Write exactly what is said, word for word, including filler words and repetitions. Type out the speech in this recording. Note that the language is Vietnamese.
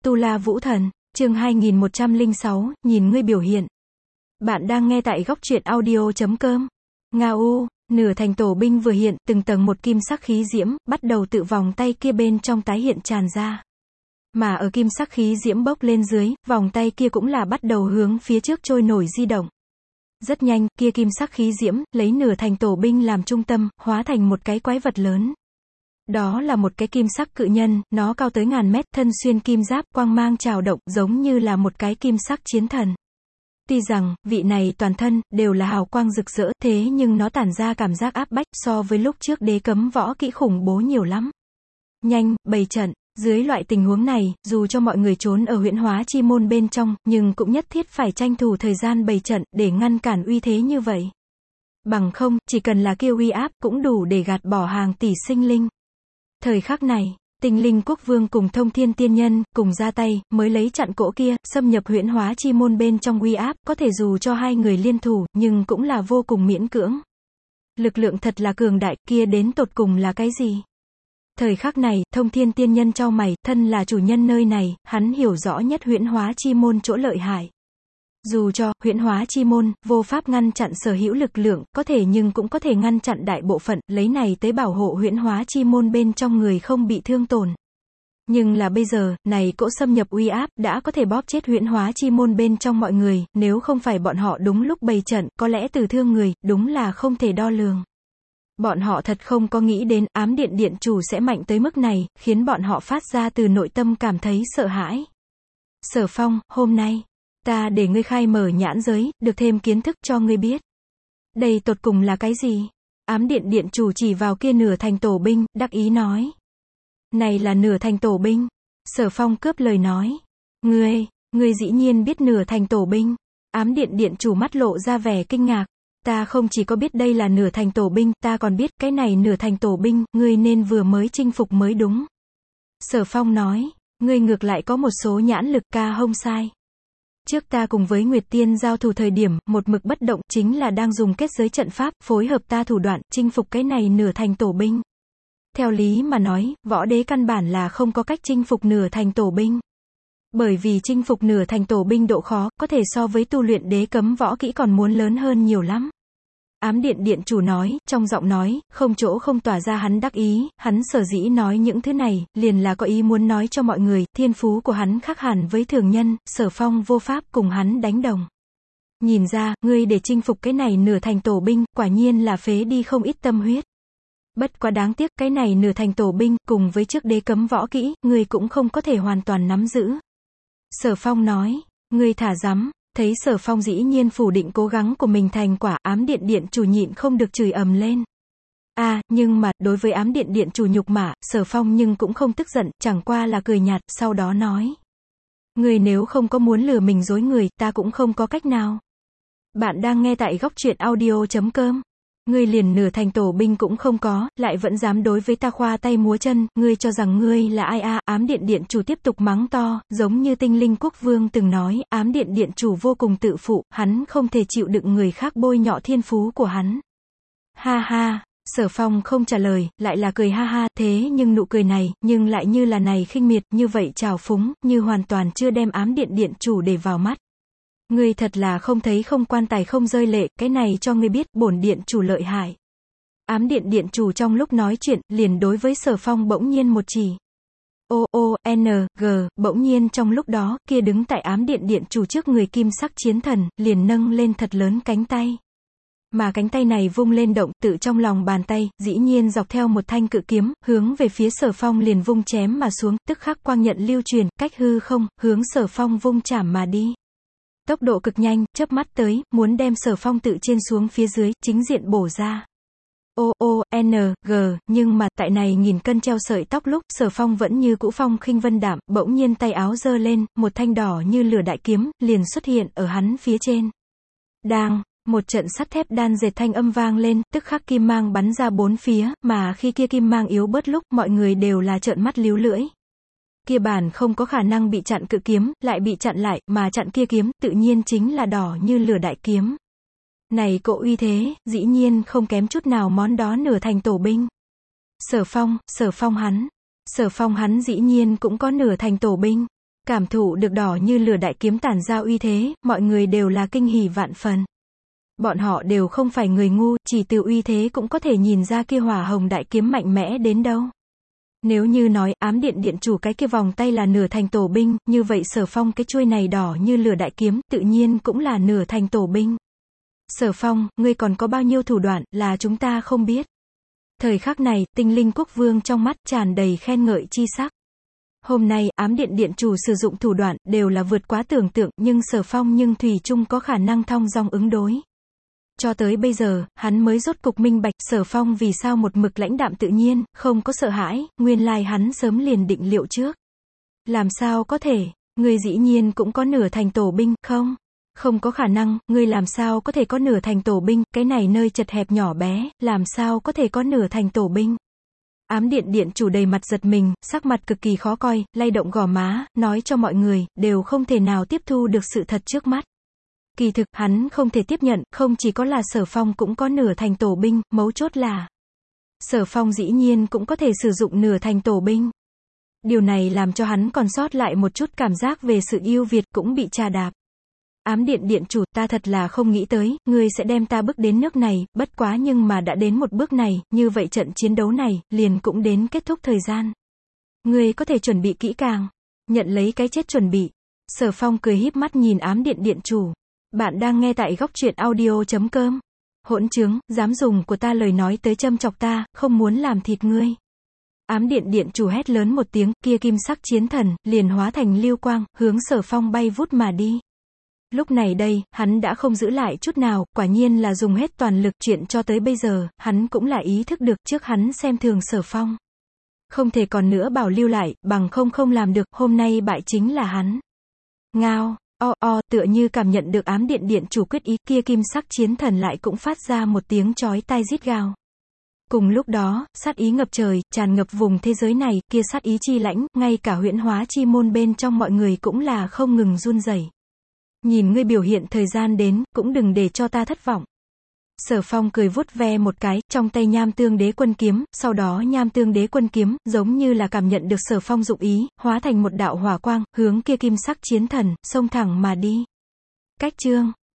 Tu La Vũ Thần, chương hai nghìn một trăm lẻ sáu, nhìn ngươi biểu hiện. Bạn đang nghe tại góc truyện audio chấm com. Nga U, nửa thành tổ binh vừa hiện, từng tầng một kim sắc khí diễm, bắt đầu tự vòng tay kia bên trong tái hiện tràn ra. Mà ở kim sắc khí diễm bốc lên dưới, vòng tay kia cũng là bắt đầu hướng phía trước trôi nổi di động. Rất nhanh, kia kim sắc khí diễm, lấy nửa thành tổ binh làm trung tâm, hóa thành một cái quái vật lớn. Đó là một cái kim sắc cự nhân, nó cao tới ngàn mét, thân xuyên kim giáp, quang mang trào động, giống như là một cái kim sắc chiến thần. Tuy rằng, vị này toàn thân, đều là hào quang rực rỡ, thế nhưng nó tản ra cảm giác áp bách, so với lúc trước đế cấm võ kỹ khủng bố nhiều lắm. Nhanh, bày trận. Dưới loại tình huống này, dù cho mọi người trốn ở huyễn hóa chi môn bên trong, nhưng cũng nhất thiết phải tranh thủ thời gian bày trận, để ngăn cản uy thế như vậy. Bằng không, chỉ cần là kia uy áp, cũng đủ để gạt bỏ hàng tỷ sinh linh. Thời khắc này, Tinh Linh Quốc Vương cùng Thông Thiên Tiên Nhân, cùng ra tay, mới lấy chặn cỗ kia, xâm nhập huyễn hóa chi môn bên trong uy áp, có thể dù cho hai người liên thủ, nhưng cũng là vô cùng miễn cưỡng. Lực lượng thật là cường đại, kia đến tột cùng là cái gì? Thời khắc này, Thông Thiên Tiên Nhân chau mày, thân là chủ nhân nơi này, hắn hiểu rõ nhất huyễn hóa chi môn chỗ lợi hại. Dù cho, huyễn hóa chi môn, vô pháp ngăn chặn sở hữu lực lượng, có thể nhưng cũng có thể ngăn chặn đại bộ phận, lấy này tới bảo hộ huyễn hóa chi môn bên trong người không bị thương tổn. Nhưng là bây giờ, này cỗ xâm nhập uy áp, đã có thể bóp chết huyễn hóa chi môn bên trong mọi người, nếu không phải bọn họ đúng lúc bày trận, có lẽ từ thương người, đúng là không thể đo lường. Bọn họ thật không có nghĩ đến, ám điện điện chủ sẽ mạnh tới mức này, khiến bọn họ phát ra từ nội tâm cảm thấy sợ hãi. Sở Phong, hôm nay, ta để ngươi khai mở nhãn giới, được thêm kiến thức cho ngươi biết. Đây tột cùng là cái gì? Ám điện điện chủ chỉ vào kia nửa thành tổ binh, đắc ý nói. Này là nửa thành tổ binh. Sở Phong cướp lời nói. Ngươi, ngươi dĩ nhiên biết nửa thành tổ binh. Ám điện điện chủ mắt lộ ra vẻ kinh ngạc. Ta không chỉ có biết đây là nửa thành tổ binh, ta còn biết cái này nửa thành tổ binh, ngươi nên vừa mới chinh phục mới đúng. Sở Phong nói, ngươi ngược lại có một số nhãn lực, ca không sai. Trước ta cùng với Nguyệt Tiên giao thủ thời điểm, một mực bất động, chính là đang dùng kết giới trận pháp, phối hợp ta thủ đoạn, chinh phục cái này nửa thành tổ binh. Theo lý mà nói, võ đế căn bản là không có cách chinh phục nửa thành tổ binh. Bởi vì chinh phục nửa thành tổ binh độ khó, có thể so với tu luyện đế cấm võ kỹ còn muốn lớn hơn nhiều lắm. Ám điện điện chủ nói, trong giọng nói, không chỗ không tỏa ra hắn đắc ý, hắn sở dĩ nói những thứ này, liền là có ý muốn nói cho mọi người, thiên phú của hắn khác hẳn với thường nhân, Sở Phong vô pháp cùng hắn đánh đồng. Nhìn ra, ngươi để chinh phục cái này nửa thành tổ binh, quả nhiên là phế đi không ít tâm huyết. Bất quá đáng tiếc, cái này nửa thành tổ binh, cùng với trước đế cấm võ kỹ, ngươi cũng không có thể hoàn toàn nắm giữ. Sở Phong nói, ngươi thả dắm. Thấy Sở Phong dĩ nhiên phủ định cố gắng của mình thành quả, ám điện điện chủ nhịn không được chửi ầm lên. À, nhưng mà, đối với ám điện điện chủ nhục mạ, Sở Phong nhưng cũng không tức giận, chẳng qua là cười nhạt, sau đó nói. Người nếu không có muốn lừa mình dối người, ta cũng không có cách nào. Bạn đang nghe tại góc truyện audio chấm com. Ngươi liền nửa thành tổ binh cũng không có, lại vẫn dám đối với ta khoa tay múa chân, ngươi cho rằng ngươi là ai à? Ám điện điện chủ tiếp tục mắng to, giống như Tinh Linh Quốc Vương từng nói, ám điện điện chủ vô cùng tự phụ, hắn không thể chịu đựng người khác bôi nhọ thiên phú của hắn. Ha ha, Sở Phong không trả lời, lại là cười ha ha, thế nhưng nụ cười này, nhưng lại như là này khinh miệt, như vậy trào phúng, như hoàn toàn chưa đem ám điện điện chủ để vào mắt. Ngươi thật là không thấy không quan tài không rơi lệ, cái này cho ngươi biết, bổn điện chủ lợi hại. Ám điện điện chủ trong lúc nói chuyện, liền đối với Sở Phong bỗng nhiên một chỉ. O O N G, bỗng nhiên trong lúc đó, kia đứng tại ám điện điện chủ trước người kim sắc chiến thần, liền nâng lên thật lớn cánh tay. Mà cánh tay này vung lên động, tự trong lòng bàn tay, dĩ nhiên dọc theo một thanh cự kiếm, hướng về phía Sở Phong liền vung chém mà xuống, tức khắc quang nhận lưu truyền, cách hư không, hướng Sở Phong vung chảm mà đi. Tốc độ cực nhanh, chớp mắt tới, muốn đem Sở Phong tự trên xuống phía dưới, chính diện bổ ra. O O N G, nhưng mà, tại này nghìn cân treo sợi tóc lúc, Sở Phong vẫn như cũ phong khinh vân đạm, bỗng nhiên tay áo giơ lên, một thanh đỏ như lửa đại kiếm, liền xuất hiện ở hắn phía trên. Đang, một trận sắt thép đan dệt thanh âm vang lên, tức khắc kim mang bắn ra bốn phía, mà khi kia kim mang yếu bớt lúc, mọi người đều là trợn mắt líu lưỡi. Kia bản không có khả năng bị chặn cự kiếm, lại bị chặn lại, mà chặn kia kiếm, tự nhiên chính là đỏ như lửa đại kiếm. Này cỗ uy thế, dĩ nhiên không kém chút nào món đó nửa thành tổ binh. Sở Phong, Sở Phong hắn, Sở Phong hắn dĩ nhiên cũng có nửa thành tổ binh. Cảm thụ được đỏ như lửa đại kiếm tản ra uy thế, mọi người đều là kinh hỉ vạn phần. Bọn họ đều không phải người ngu, chỉ từ uy thế cũng có thể nhìn ra kia hỏa hồng đại kiếm mạnh mẽ đến đâu. Nếu như nói, ám điện điện chủ cái kia vòng tay là nửa thành tổ binh, như vậy Sở Phong cái chuôi này đỏ như lửa đại kiếm, tự nhiên cũng là nửa thành tổ binh. Sở Phong, ngươi còn có bao nhiêu thủ đoạn, là chúng ta không biết. Thời khắc này, Tinh Linh Quốc Vương trong mắt tràn đầy khen ngợi chi sắc. Hôm nay, ám điện điện chủ sử dụng thủ đoạn, đều là vượt quá tưởng tượng, nhưng Sở Phong nhưng thủy chung có khả năng thong dong ứng đối. Cho tới bây giờ, hắn mới rốt cục minh bạch, Sở Phong vì sao một mực lãnh đạm tự nhiên, không có sợ hãi, nguyên lai hắn sớm liền định liệu trước. Làm sao có thể, ngươi dĩ nhiên cũng có nửa thành tổ binh, không? Không có khả năng, ngươi làm sao có thể có nửa thành tổ binh, cái này nơi chật hẹp nhỏ bé, làm sao có thể có nửa thành tổ binh. Ám điện điện chủ đầy mặt giật mình, sắc mặt cực kỳ khó coi, lay động gò má, nói cho mọi người, đều không thể nào tiếp thu được sự thật trước mắt. Kỳ thực, hắn không thể tiếp nhận, không chỉ có là Sở Phong cũng có nửa thành tổ binh, mấu chốt là Sở Phong dĩ nhiên cũng có thể sử dụng nửa thành tổ binh. Điều này làm cho hắn còn sót lại một chút cảm giác về sự ưu việt cũng bị trà đạp. Ám điện điện chủ, ta thật là không nghĩ tới, ngươi sẽ đem ta bước đến nước này, bất quá nhưng mà đã đến một bước này, như vậy trận chiến đấu này, liền cũng đến kết thúc thời gian. Ngươi có thể chuẩn bị kỹ càng, nhận lấy cái chết chuẩn bị. Sở Phong cười híp mắt nhìn ám điện điện chủ. Bạn đang nghe tại góc truyện audio chấm com. Hỗn trướng, dám dùng của ta lời nói tới châm chọc ta, không muốn làm thịt ngươi. Ám điện điện chủ hét lớn một tiếng, kia kim sắc chiến thần, liền hóa thành lưu quang, hướng Sở Phong bay vút mà đi. Lúc này đây, hắn đã không giữ lại chút nào, quả nhiên là dùng hết toàn lực, chuyện cho tới bây giờ, hắn cũng là ý thức được, trước hắn xem thường Sở Phong. Không thể còn nữa bảo lưu lại, bằng không không làm được, hôm nay bại chính là hắn. Ngao, o o, tựa như cảm nhận được ám điện điện chủ quyết ý, kia kim sắc chiến thần lại cũng phát ra một tiếng chói tai rít gào. Cùng lúc đó, sát ý ngập trời, tràn ngập vùng thế giới này, kia sát ý chi lãnh, ngay cả huyễn hóa chi môn bên trong mọi người cũng là không ngừng run rẩy. Nhìn ngươi biểu hiện thời gian đến, cũng đừng để cho ta thất vọng. Sở Phong cười vuốt ve một cái, trong tay nham tương đế quân kiếm, sau đó nham tương đế quân kiếm, giống như là cảm nhận được Sở Phong dụng ý, hóa thành một đạo hỏa quang, hướng kia kim sắc chiến thần, xông thẳng mà đi. Cách chương